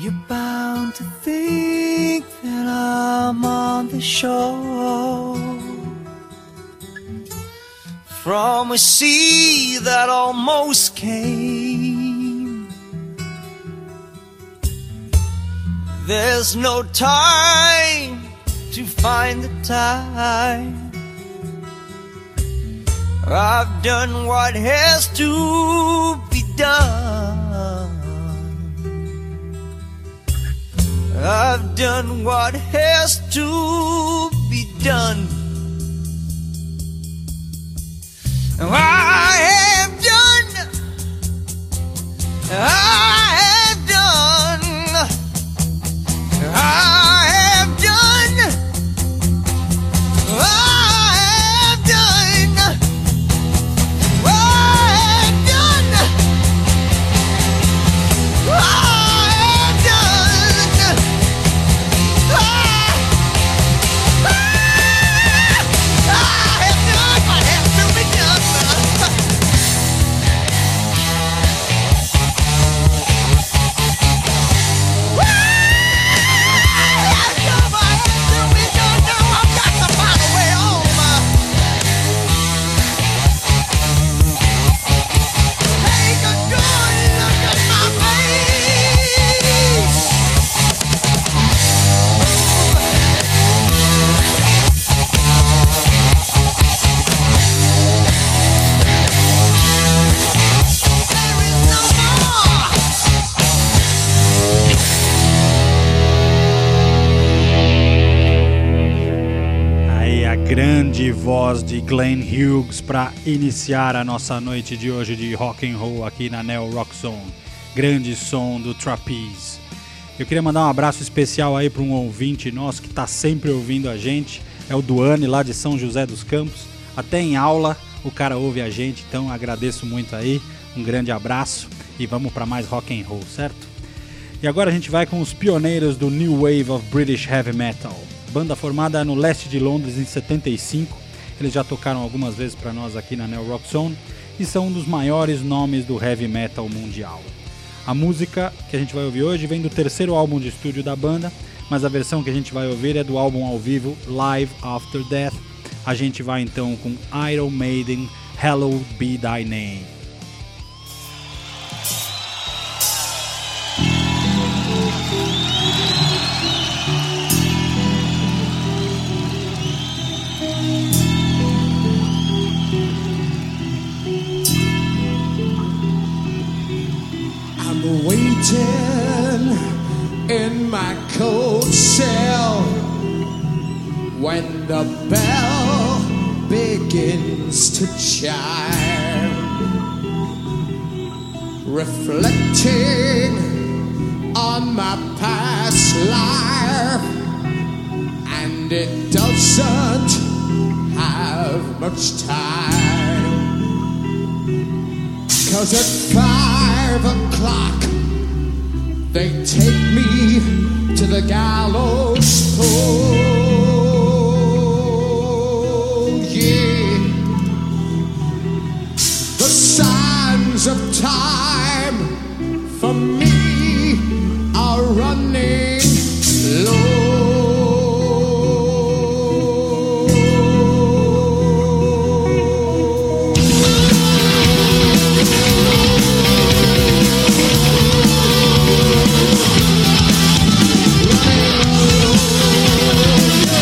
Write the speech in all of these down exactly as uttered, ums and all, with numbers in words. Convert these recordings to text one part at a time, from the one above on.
You're bound to think that I'm on the shore from a sea that almost came. There's no time to find the time. I've done what has to be done. I've done what has to be done. I have done. I have done. I have done. I have done. I have done. I have done. I, I, I have done what has to be done. Grande voz de Glenn Hughes para iniciar a nossa noite de hoje de rock and roll aqui na Neo Rock Zone. Grande som do Trapeze. Eu queria mandar um abraço especial aí para um ouvinte nosso que está sempre ouvindo a gente. É o Duane, lá de São José dos Campos. Até em aula o cara ouve a gente, então agradeço muito aí. Um grande abraço e vamos para mais rock and roll, certo? E agora a gente vai com os pioneiros do New Wave of British Heavy Metal. Banda formada no leste de Londres em setenta e cinco, eles já tocaram algumas vezes para nós aqui na Neo Rock Zone e são um dos maiores nomes do heavy metal mundial. A música que a gente vai ouvir hoje vem do terceiro álbum de estúdio da banda, mas a versão que a gente vai ouvir é do álbum ao vivo Live After Death. A gente vai então com Iron Maiden, Hallowed Be Thy Name. Waiting in my cold cell when the bell begins to chime, reflecting on my past life, and it doesn't have much time, 'cause at five o'clock they take me to the gallows pole, yeah. The sands of time for me are running low. Running low.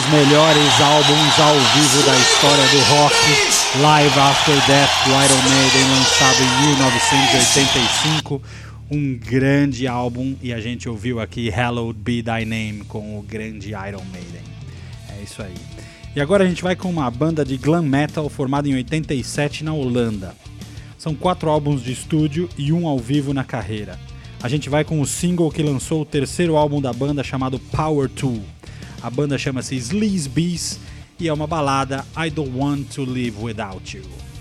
dos melhores álbuns ao vivo da história do rock, Live After Death, do Iron Maiden, lançado em mil novecentos e oitenta e cinco. Um grande álbum, e a gente ouviu aqui Hallowed Be Thy Name com o grande Iron Maiden. É isso aí. E agora a gente vai com uma banda de glam metal formada em oitenta e sete na Holanda. São quatro álbuns de estúdio e um ao vivo na carreira. A gente vai com o single que lançou o terceiro álbum da banda, chamado Power Tool. A banda chama-se Sleaze Bees e é uma balada, I Don't Want to Live Without You.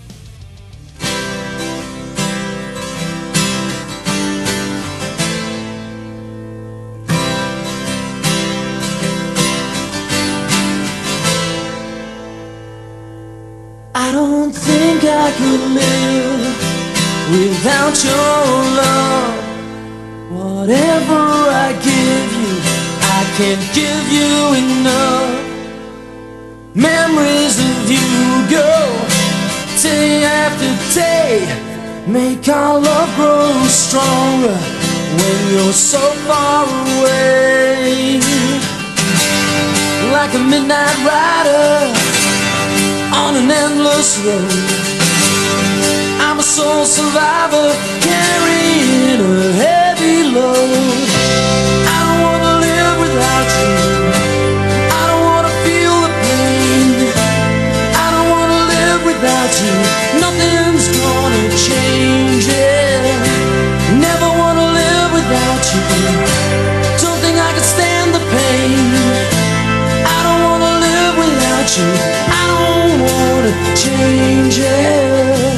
I don't think I could live without your love. Whatever I give you, I can't give you enough. Memories of you go day after day, make our love grow stronger when you're so far away. Like a midnight rider on an endless road, I'm a soul survivor carrying a heavy load. I don't wanna live without you, I don't wanna feel the pain, I don't wanna live without you, nothing's gonna change it. Never wanna live without you, don't think I can stand the pain. I don't wanna live without you, I don't wanna change it.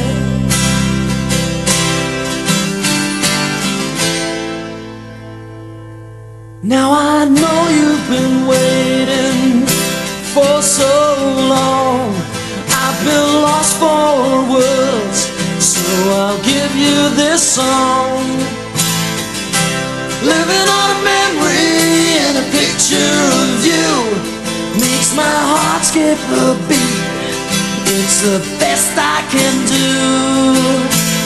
Now I know you've been waiting for so long, I've been lost for words, so I'll give you this song. Living on a memory and a picture of you makes my heart skip a beat, it's the best I can do.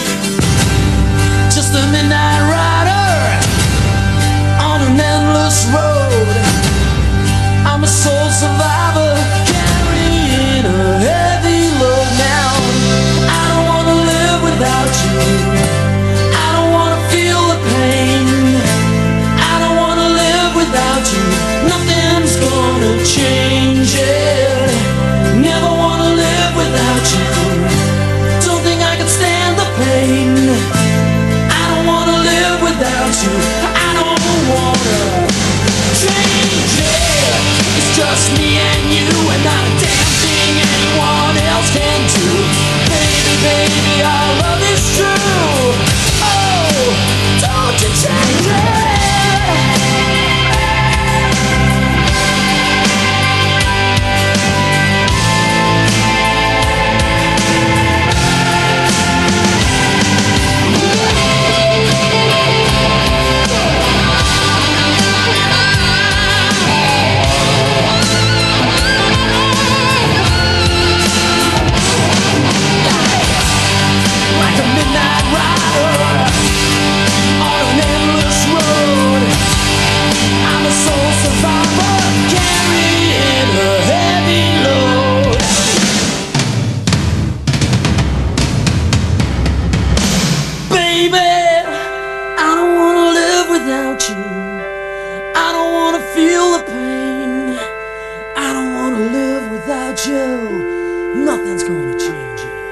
Just a midnight rider on an endless road, I'm a soul survivor carrying a heavy load. Now I don't wanna live without you, I don't wanna feel the pain, I don't wanna live without you, nothing's gonna change it. Never wanna live without you, don't think I can stand the pain. I don't wanna live without you, I don't wanna change it. It's just me and you and not a damn thing anyone else can do. Baby, baby, our love is true. Oh, don't you change it. Nothing's gonna change it.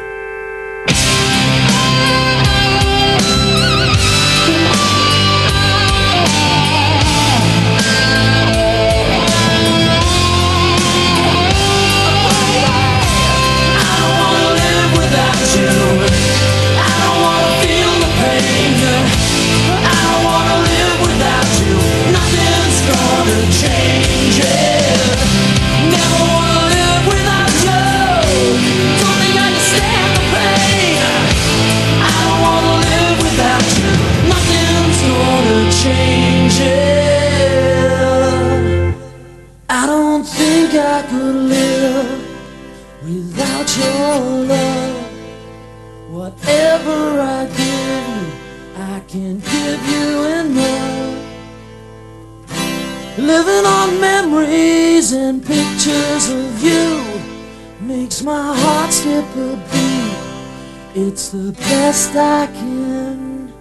Change it. Never wanna live without you. Living on memories and pictures of you makes my heart skip a beat. It's the best I can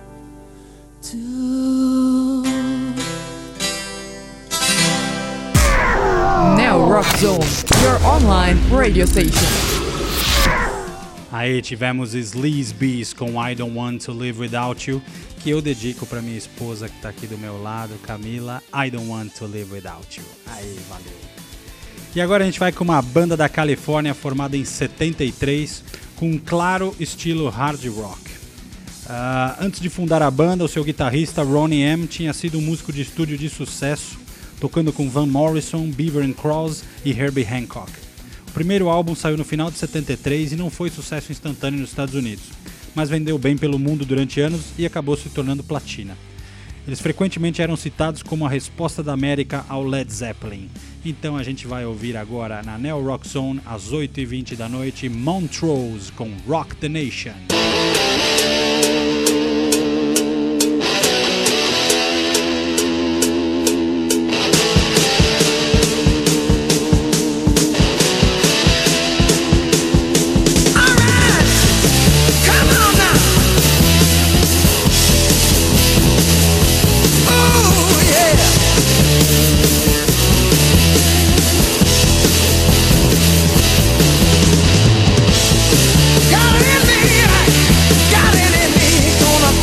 do. Neo Rock Zone, your online radio station. Aí tivemos Sleaze Bees com I Don't Want to Live Without You, que eu dedico pra minha esposa que tá aqui do meu lado, Camila. I Don't Want to Live Without You. Aí, valeu. E agora a gente vai com uma banda da Califórnia formada em setenta e três, com um claro estilo hard rock. Uh, antes de fundar a banda, o seu guitarrista Ronnie M tinha sido um músico de estúdio de sucesso, tocando com Van Morrison, Beaver and Cross e Herbie Hancock. O primeiro álbum saiu no final de setenta e três e não foi sucesso instantâneo nos Estados Unidos, mas vendeu bem pelo mundo durante anos e acabou se tornando platina. Eles frequentemente eram citados como a resposta da América ao Led Zeppelin. Então a gente vai ouvir agora na Neo Rock Zone, às oito e vinte da noite, Montrose com Rock the Nation. Got it in me, got it in me.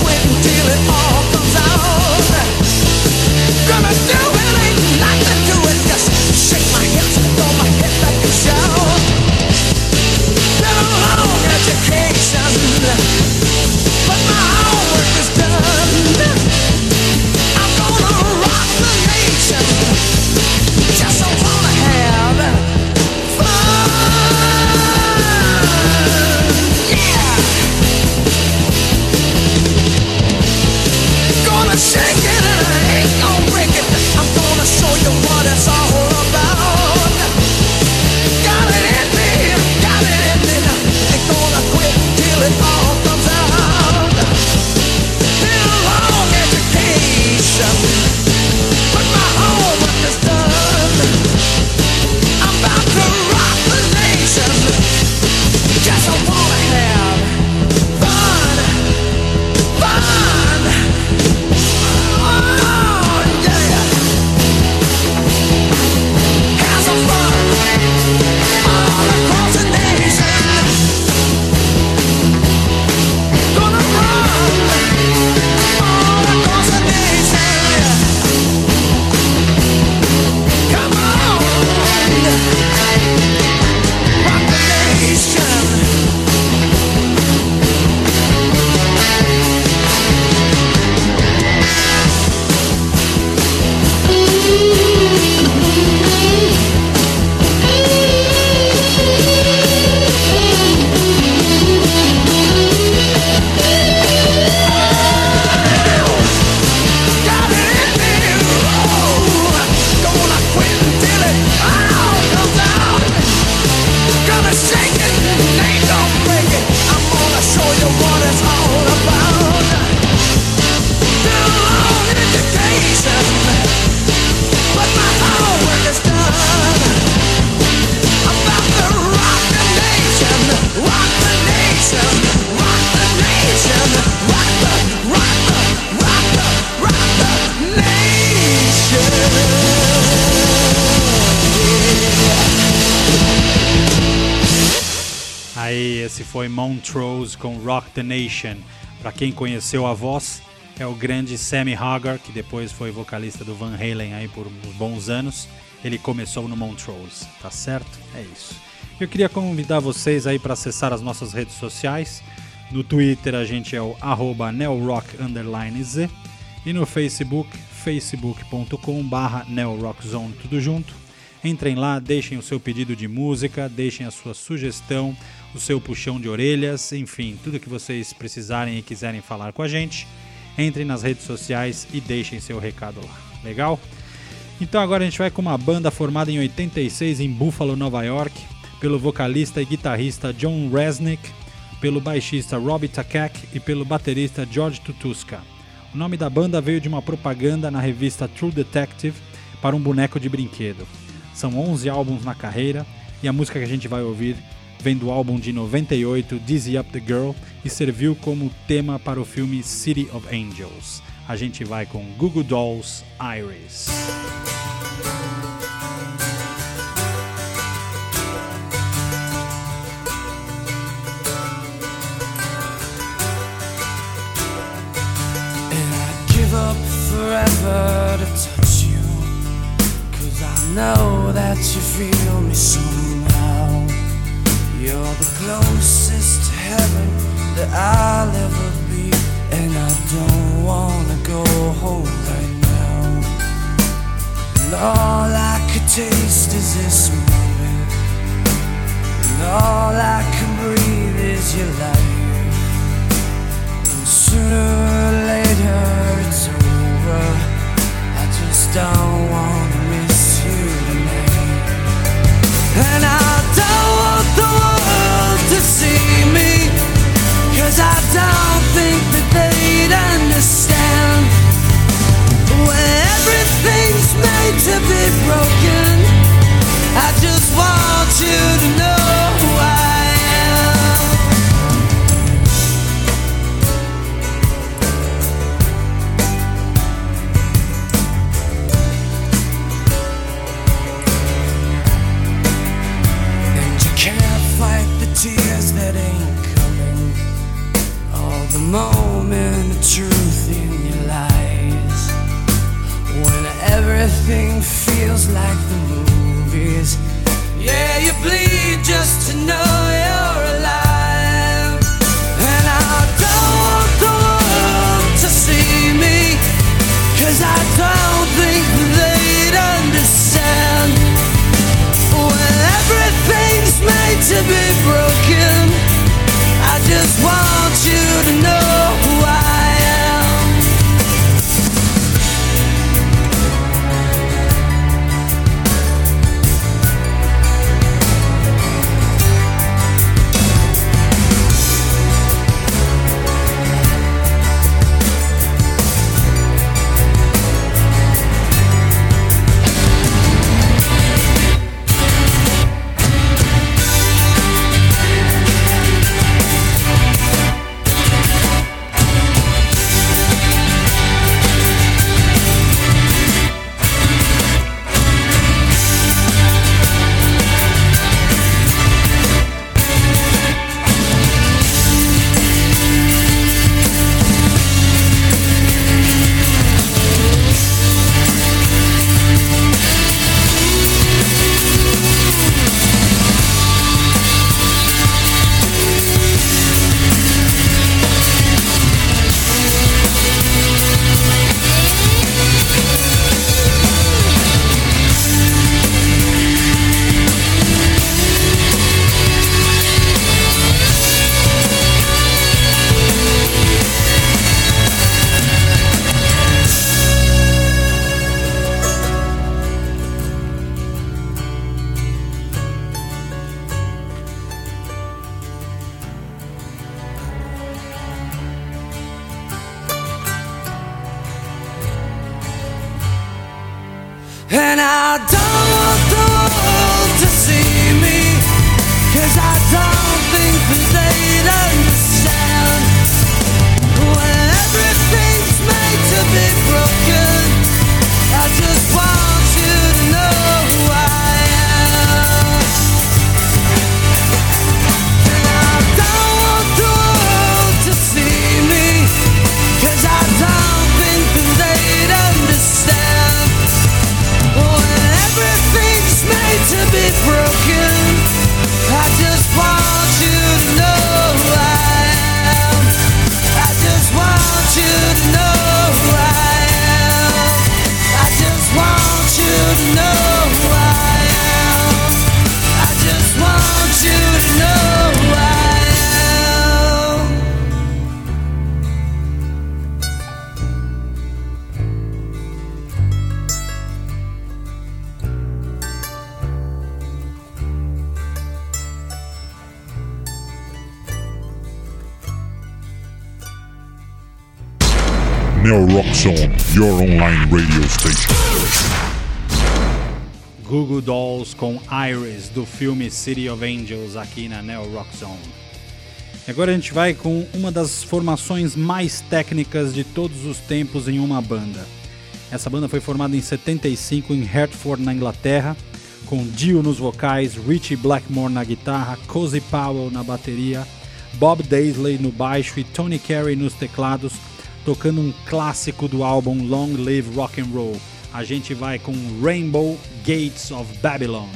Aí, esse foi Montrose com Rock the Nation. Para quem conheceu a voz, é o grande Sammy Hagar, que depois foi vocalista do Van Halen aí por uns bons anos. Ele começou no Montrose, tá certo? É isso. Eu queria convidar vocês aí para acessar as nossas redes sociais. No Twitter a gente é o arroba neorock underline z e no Facebook, facebook ponto com barra neorockzone, tudo junto. Entrem lá, deixem o seu pedido de música, deixem a sua sugestão, o seu puxão de orelhas, enfim, tudo que vocês precisarem e quiserem falar com a gente. Entrem nas redes sociais e deixem seu recado lá, legal? Então agora a gente vai com uma banda formada em oitenta e seis em Buffalo, Nova York, pelo vocalista e guitarrista John Resnick, pelo baixista Robbie Takak e pelo baterista George Tutuska. O nome da banda veio de uma propaganda na revista True Detective, para um boneco de brinquedo. São onze álbuns na carreira e a música que a gente vai ouvir vem do álbum de noventa e oito, Dizzy Up the Girl, e serviu como tema para o filme City of Angels. A gente vai com Goo Goo Dolls, Iris. Up forever to touch you, 'cause I know that you feel me somehow. You're the closest to heaven that I'll ever be, and I don't wanna go home right now. And all I could taste is this moment, and all I can breathe is your life. And sooner or later it's over, I just don't wanna miss you tonight. And I don't want the world to see me, 'cause I don't think that they'd understand. When everything's made to be broken, I just want you to know who I am. And you can't fight the tears that ain't coming, all the moment of truth in your lies. When everything feels like the movies, yeah, you bleed just to know you're alive. And I don't want the world to see me, 'cause I don't think they'd understand. When everything's made to be broken, I just want you to know who I am. And I don't want the world to see me, 'cause I don't think that they'd understand. When everything's made to be broken, I just want you to know who I am. And I don't want the world to see me, 'cause I don't think that they'd understand. When everything's made to be broken, I just want you to know who I am. I just want you to know who I am. I just want you to know who I am. I just want you to know who I am. Neo Rock Zone, your online radio station. Goo Goo Dolls com Iris, do filme City of Angels, aqui na Neo Rock Zone. E agora a gente vai com uma das formações mais técnicas de todos os tempos em uma banda. Essa banda foi formada em setenta e cinco em Hertford, na Inglaterra, com Dio nos vocais, Richie Blackmore na guitarra, Cozy Powell na bateria, Bob Daisley no baixo e Tony Carey nos teclados, tocando um clássico do álbum Long Live Rock and Roll. A gente vai com Rainbow Gates of Babylon.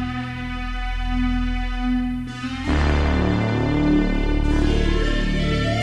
Thank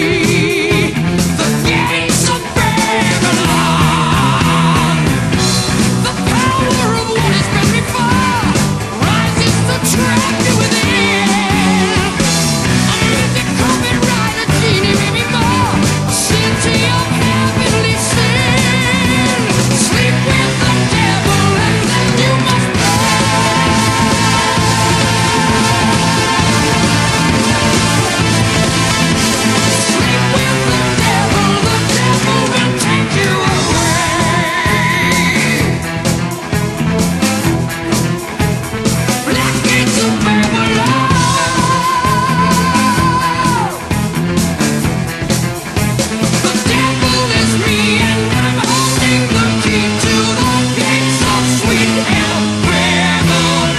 the gates of Babylon. The power of what has been before rises to trap you within. A mythic copyright, a genie, maybe more, a city of heavenly sin. Sleep with the devil and then you must sleep with the devil, the devil will take you away. Black gates of Babylon. The devil is me and I'm holding the key to the gates of sweet hell, Babylon.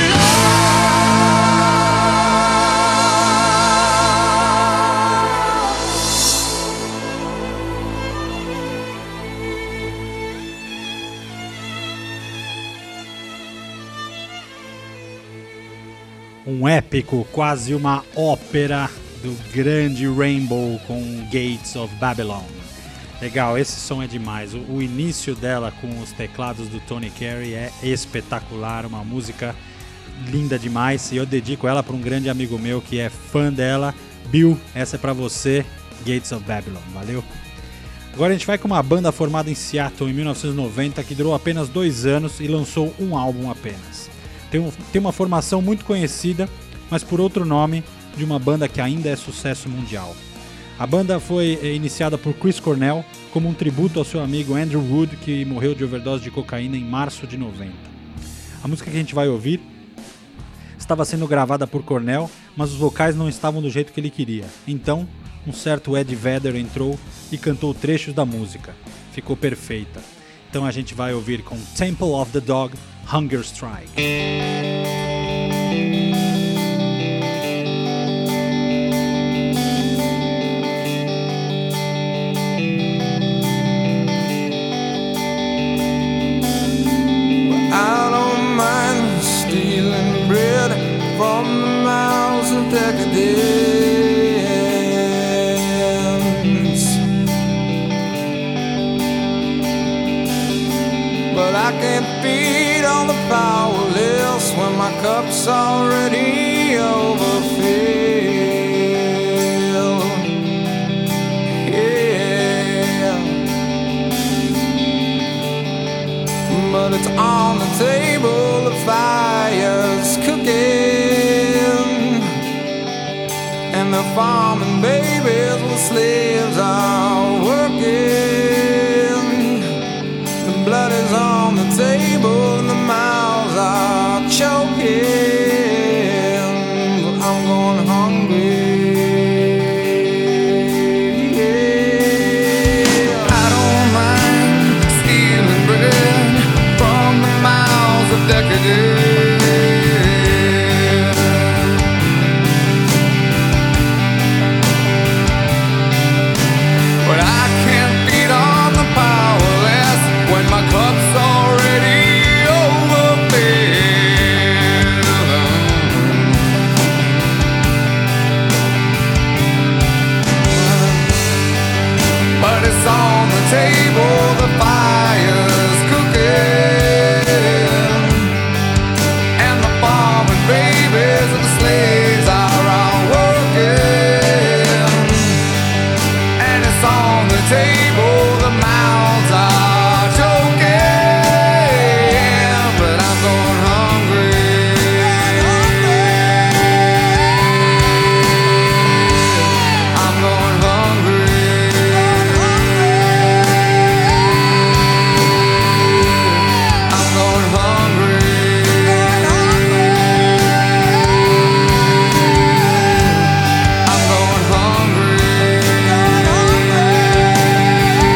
Um épico, quase uma ópera do grande Rainbow com Gates of Babylon. Legal, esse som é demais. O, o início dela com os teclados do Tony Carey é espetacular, uma música linda demais. E eu dedico ela para um grande amigo meu que é fã dela. Bill, essa é para você, Gates of Babylon. Valeu? Agora a gente vai com uma banda formada em Seattle em mil novecentos e noventa que durou apenas dois anos e lançou um álbum apenas. Tem, um, tem uma formação muito conhecida, mas por outro nome, de uma banda que ainda é sucesso mundial. A banda foi eh, iniciada por Chris Cornell como um tributo ao seu amigo Andrew Wood, que morreu de overdose de cocaína em março de noventa. A música que a gente vai ouvir estava sendo gravada por Cornell, mas os vocais não estavam do jeito que ele queria. Então, um certo Eddie Vedder entrou e cantou trechos da música. Ficou perfeita. Então a gente vai ouvir com Temple of the Dog, Hunger Strike. I don't mind stealing bread from the mouths of decadence, but I can't feed on the powerless when my cup's already overfilled. Yeah, but it's on the table, the fire's cooking, and the farming babies with slaves are working. The blood is on the table and the mouths are choking, but I'm going hungry. Yeah. I don't mind stealing bread from the mouths of decadence, but I can't feed on the powerless when my cup's already overfilled. But it's on the table, the fire's cooking, and the farming babies and the slaves are all working. And it's on the table, the mouths are choking, but I'm going hungry. I'm going hungry. I'm going hungry. I'm going hungry.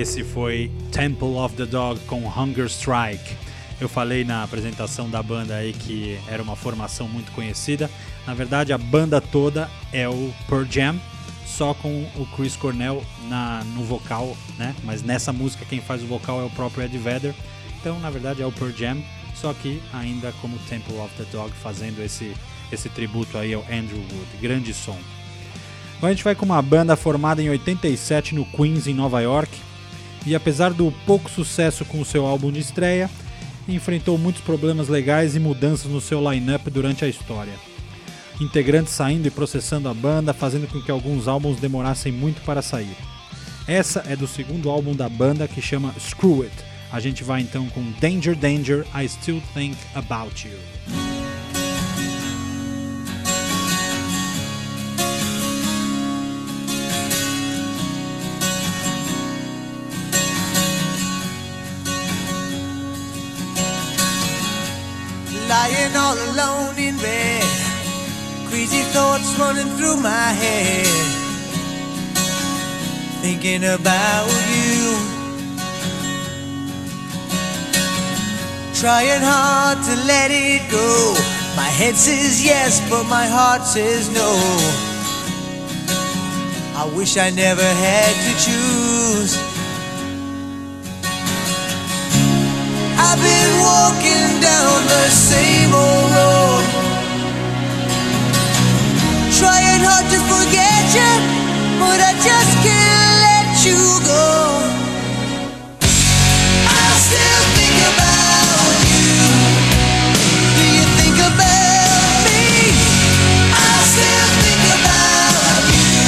Esse foi Temple of the Dog com Hunger Strike. Eu falei na apresentação da banda aí que era uma formação muito conhecida. Na verdade, a banda toda é o Pearl Jam, só com o Chris Cornell na, no vocal, né? Mas nessa música quem faz o vocal é o próprio Eddie Vedder. Então, na verdade, é o Pearl Jam, só que ainda como Temple of the Dog, fazendo esse, esse tributo aí ao Andrew Wood. Grande som. Agora a gente vai com uma banda formada em oitenta e sete no Queens, em Nova York. E apesar do pouco sucesso com o seu álbum de estreia, enfrentou muitos problemas legais e mudanças no seu line-up durante a história. Integrantes saindo e processando a banda, fazendo com que alguns álbuns demorassem muito para sair. Essa é do segundo álbum da banda, que chama Screw It. A gente vai então com Danger Danger, I Still Think About You. Lying all alone in bed, crazy thoughts running through my head, thinking about you. Trying hard to let it go. My head says yes, but my heart says no. I wish I never had to choose. I've been walking down the same old road, trying hard to forget you, but I just can't let you go. I still think about you. Do you think about me? I still think about you.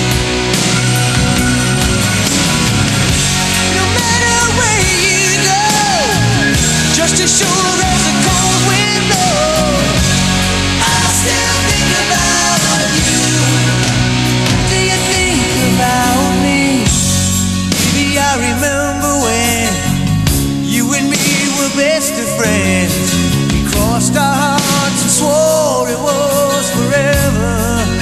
No matter where you go, just as sure as a cold wind blows, I still think about you. Do you think about me? Baby, I remember when you and me were best of friends. We crossed our hearts and swore it was forever.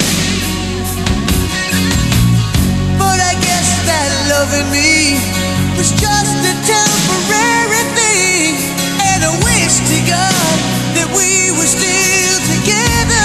But I guess that loving me was just a temporary thing, and I wish to God that we were still together.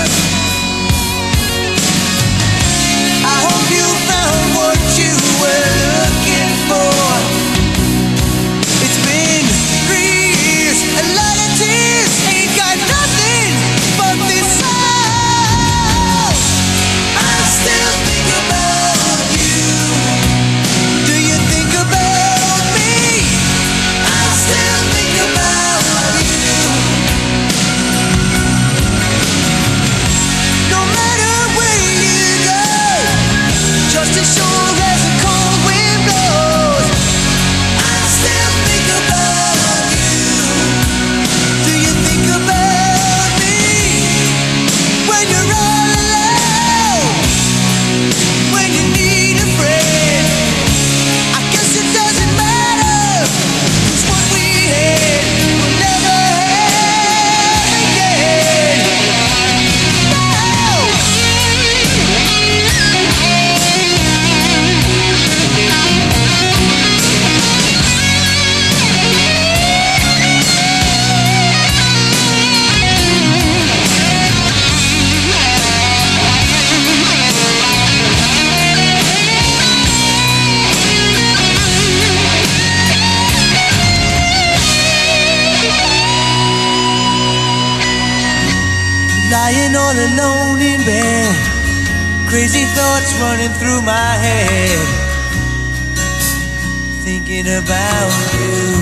I hope you found what you were looking for. It's been three years, a lot of tears, ain't got nothing but this soul. I still think about you. Do you think about me? I still think about you. No matter where you go, just as sure as a cold wind blows, I still think about you. Do you think about me? When you're all alone, when you need a friend, I guess it doesn't matter, 'cause what we had we'll never have again. No. Lying all alone in bed, crazy thoughts running through my head, thinking about you.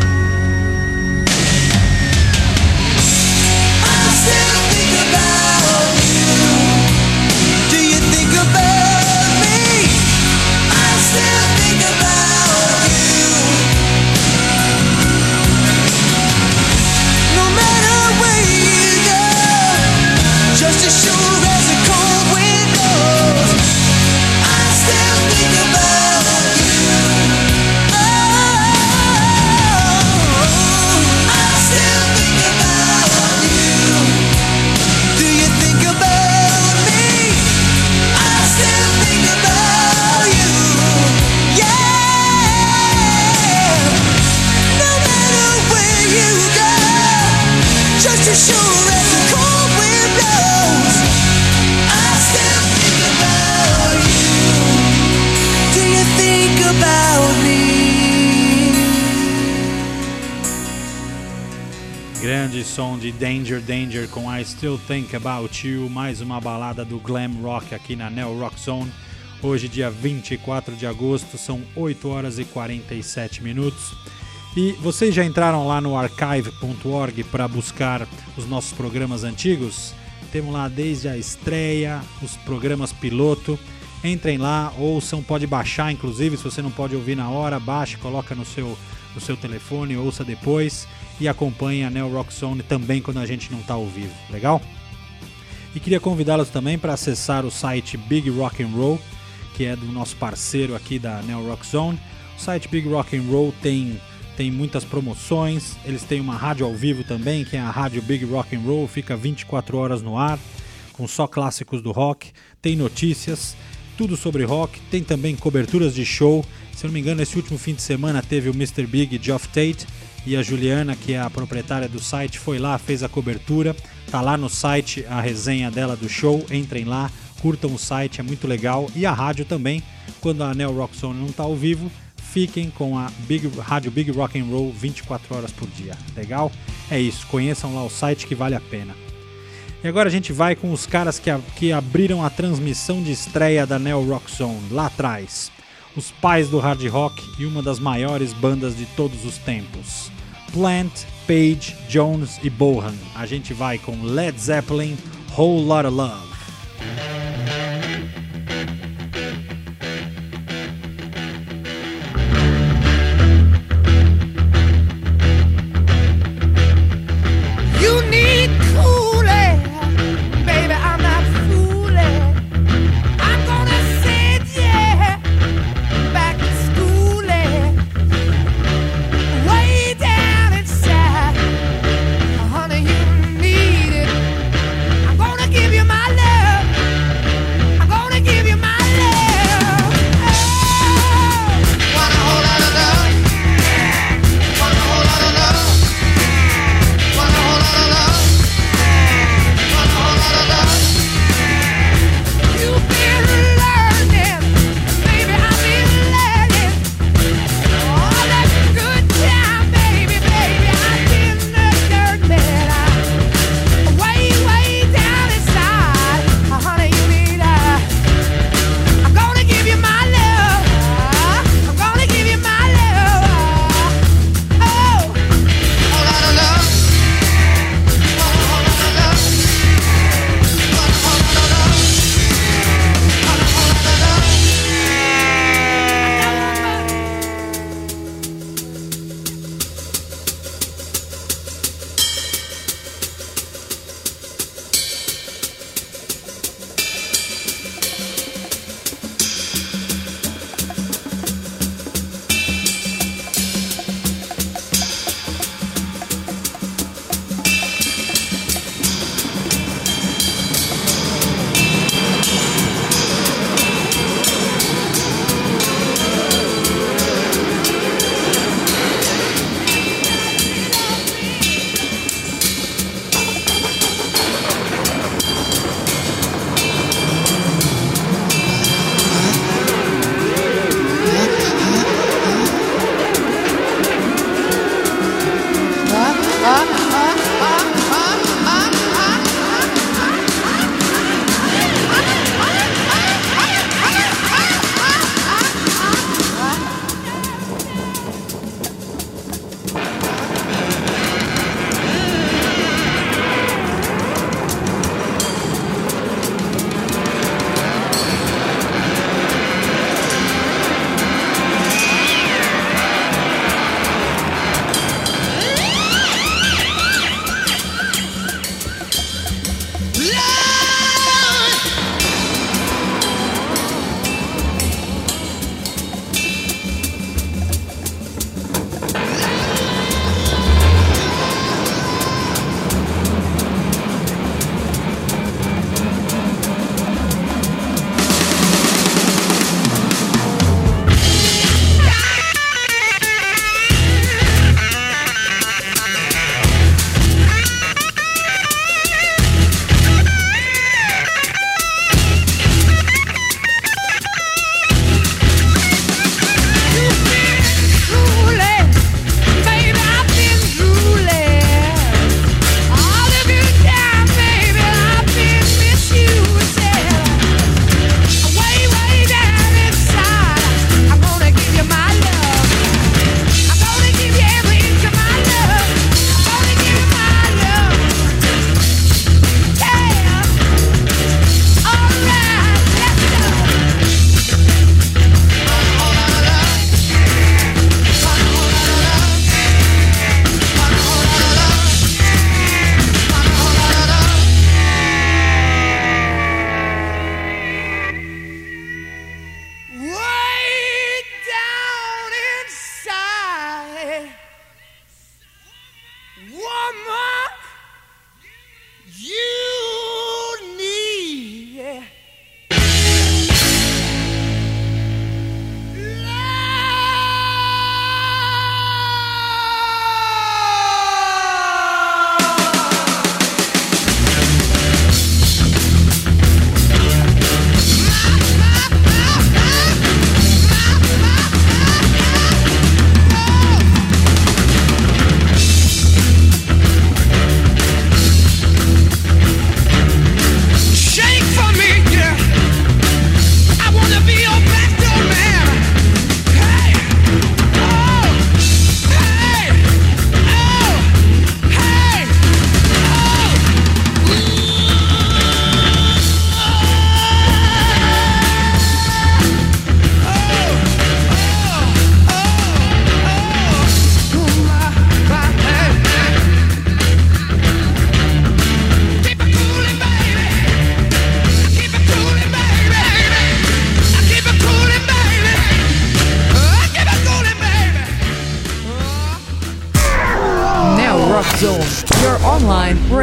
I still think about you. Do you think about me? I still think about you. No matter where you go, just as sure as a cold wind blows, I still think about you. Oh, som de Danger Danger com I Still Think About You, mais uma balada do glam rock aqui na Neo Rock Zone. Hoje, dia vinte e quatro de agosto, são oito horas e quarenta e sete minutos. E vocês já entraram lá no archive ponto org para buscar os nossos programas antigos? Temos lá desde a estreia, os programas piloto. Entrem lá, ouçam, pode baixar, inclusive, se você não pode ouvir na hora, baixe, coloca no seu, no seu telefone, ouça depois e acompanhe a Neo Rock Zone também quando a gente não está ao vivo, legal? E queria convidá-los também para acessar o site Big Rock and Roll, que é do nosso parceiro aqui da Neo Rock Zone. O site Big Rock and Roll tem, tem muitas promoções, eles têm uma rádio ao vivo também, que é a rádio Big Rock and Roll, fica vinte e quatro horas no ar, com só clássicos do rock, tem notícias, tudo sobre rock, tem também coberturas de show. Se eu não me engano, esse último fim de semana teve o mister Big e Geoff Tate, e a Juliana, que é a proprietária do site, foi lá, fez a cobertura. Tá lá no site a resenha dela do show, entrem lá, curtam o site, é muito legal. E a rádio também, quando a Neo Rock Zone não tá ao vivo, fiquem com a Big, rádio Big Rock and Roll vinte e quatro horas por dia, legal? É isso, conheçam lá o site que vale a pena. E agora a gente vai com os caras que, a, que abriram a transmissão de estreia da Neo Rock Zone, lá atrás. Os pais do hard rock e uma das maiores bandas de todos os tempos. Plant, Page, Jones e Bohan. A gente vai com Led Zeppelin, Whole Lotta Love. You need cooling, baby, I'm not fooling. I'm gonna send you back to schooling, way down inside. Honey, you need it. I'm gonna give you my love.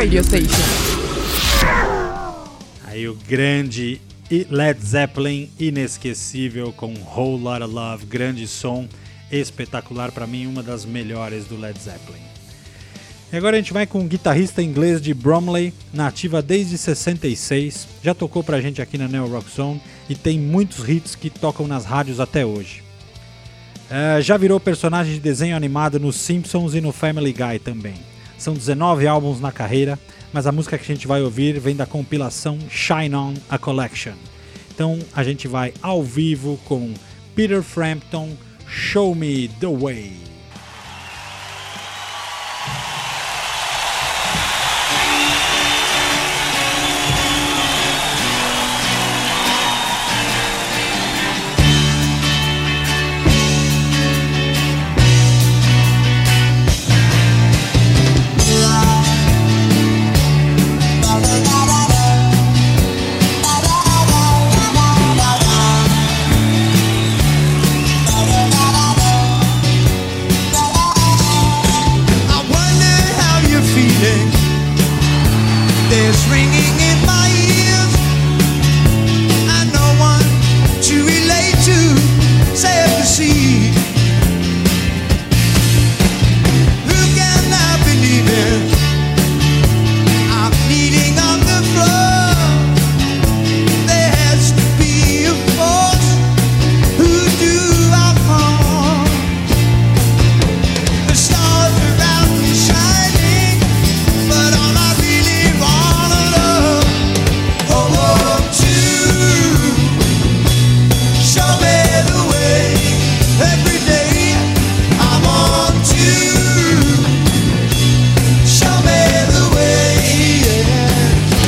radio station. Aí o grande Led Zeppelin, inesquecível, com Whole Lotta Love, grande som, espetacular, para mim uma das melhores do Led Zeppelin. E agora a gente vai com um guitarrista inglês de Bromley, nativa desde sessenta e seis, já tocou pra gente aqui na Neo Rock Zone e tem muitos hits que tocam nas rádios até hoje. É, já virou personagem de desenho animado nos Simpsons e no Family Guy também. São dezenove álbuns na carreira, mas a música que a gente vai ouvir vem da compilação Shine On, a Collection. Então a gente vai ao vivo com Peter Frampton, Show Me The Way. There's ringing in my ears and no one to relate to, save to see. Who can I believe in? I'm kneeling on the floor. There has to be a force who do I harm. The stars around me shining, but all I really wanna know, oh, oh, to show me the way. Every day I want to show me the way, yeah.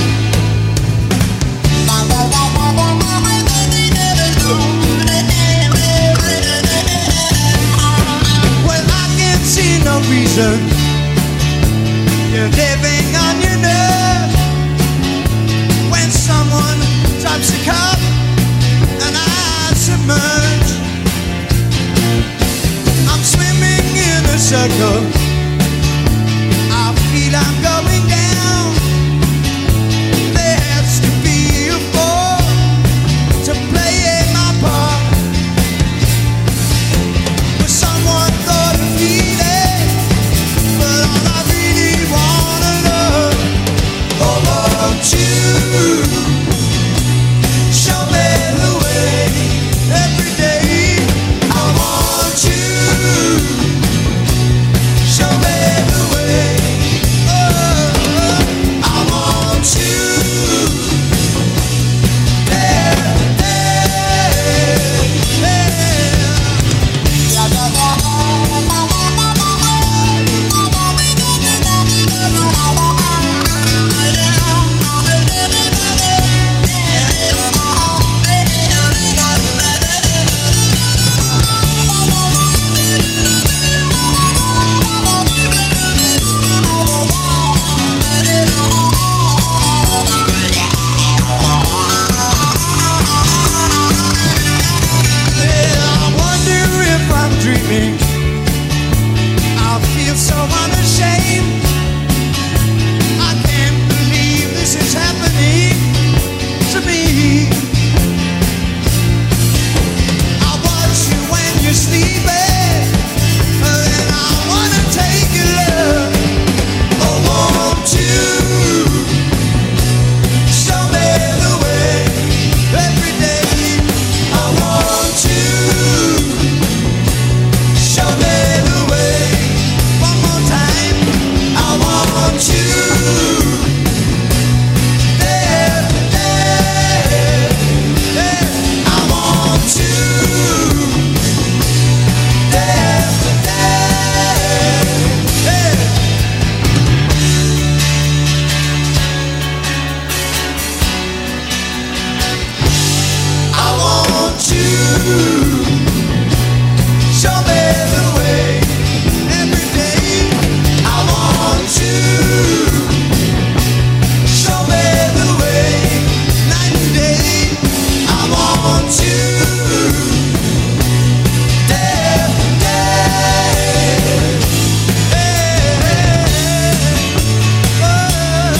Well, I can't see no reason you're living on your nerve when someone drops a cup and I submerge. I'm swimming in a circle. I feel I'm going down. There has to be a force to play my part. But someone thought of feeling, but all I really wanna know, oh, won't you show me the way? Every day I want you show me the way. Oh, I want you. Yeah, I wonder if I'm dreaming. I feel so unashamed. I can't believe this is happening to me. I watch you when you're sleeping, and I wanna take your love. Oh, won't you show me the way? Every day I want you show me the way. One more time, I want you. There, there, there, I want you. There, there, there. I want you. Show me the way. Every day I want you. Show me the way. Night and day I want you. There, there, there, oh.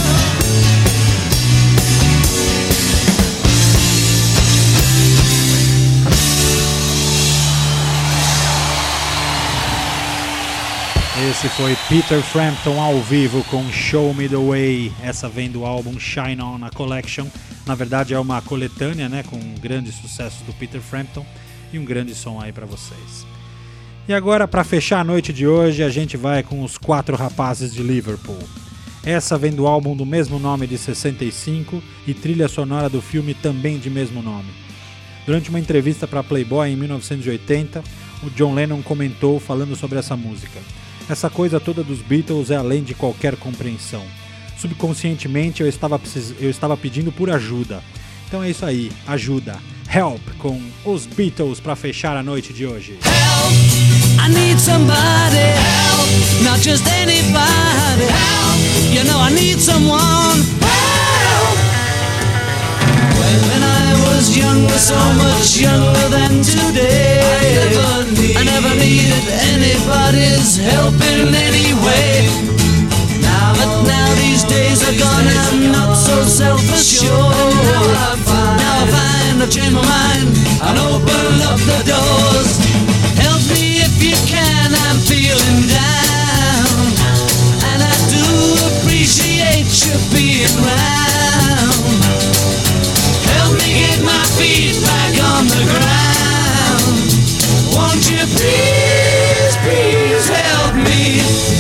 Esse foi Peter Frampton ao vivo com Show Me The Way. Essa vem do álbum Shine On, a Collection. Na verdade é uma coletânea, né, com grandes sucessos do Peter Frampton e um grande som aí pra vocês. E agora, pra fechar a noite de hoje, a gente vai com os Quatro Rapazes de Liverpool. Essa vem do álbum do mesmo nome de sessenta e cinco e trilha sonora do filme também de mesmo nome. Durante uma entrevista para Playboy em mil novecentos e oitenta, o John Lennon comentou falando sobre essa música. Essa coisa toda dos Beatles é além de qualquer compreensão. Subconscientemente eu estava, precis... eu estava pedindo por ajuda. Então é isso aí, ajuda. Help com os Beatles para fechar a noite de hoje. Help, I need somebody. Help, not just anybody. Help, you know I need someone. Help. When I was younger, so much younger than today, I never, need, I never needed anybody's help in any way. Now, but now these days are gone, I'm not so self-assured. Now I find, now I find I've changed my mind and open up the doors. Help me if you can, I'm feeling down, and I do appreciate you being round. Help me get my feet back on the ground. Won't you please, please help me?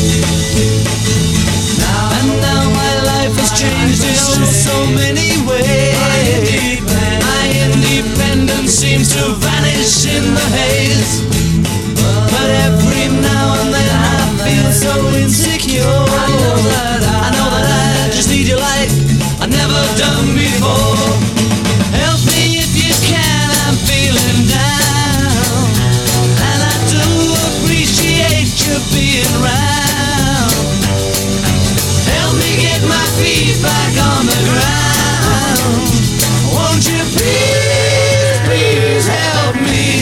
Now, and now my life has changed in so many ways. My independence seems to vanish in the haze. But every now and then I feel so insecure. I know that I, I, know that I just need you like I've never done before. Help me if you can, I'm feeling down, and I do appreciate you being round. Help me get my feet back on the ground. Won't you please, please help me?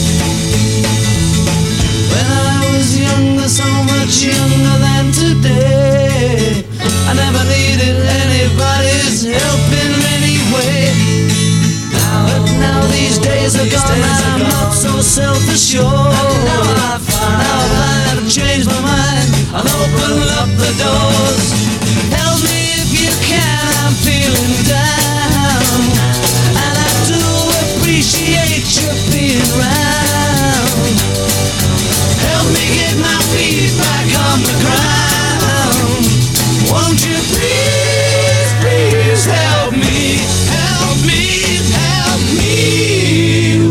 When I was younger, so much younger than today, I never needed anybody's help in any way. But now these days are gone and I'm not so self-assured. Now I find, now I find I've changed my mind, I'll open up the doors. Help me if you can, I'm feeling down, and I do appreciate you being round. Help me get my feet back on the ground. Won't you please, please help me, help me, help me.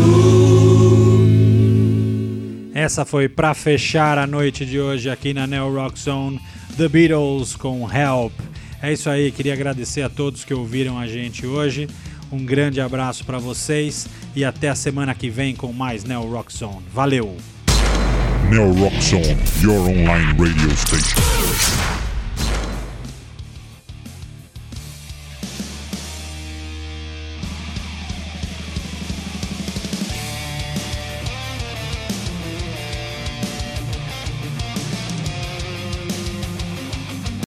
Essa foi pra fechar a noite de hoje aqui na Neo Rock Zone, The Beatles com Help. É isso aí, queria agradecer a todos que ouviram a gente hoje. Um grande abraço pra vocês e até a semana que vem com mais Neo Rock Zone. Valeu! Neo Rock Zone, your online radio station.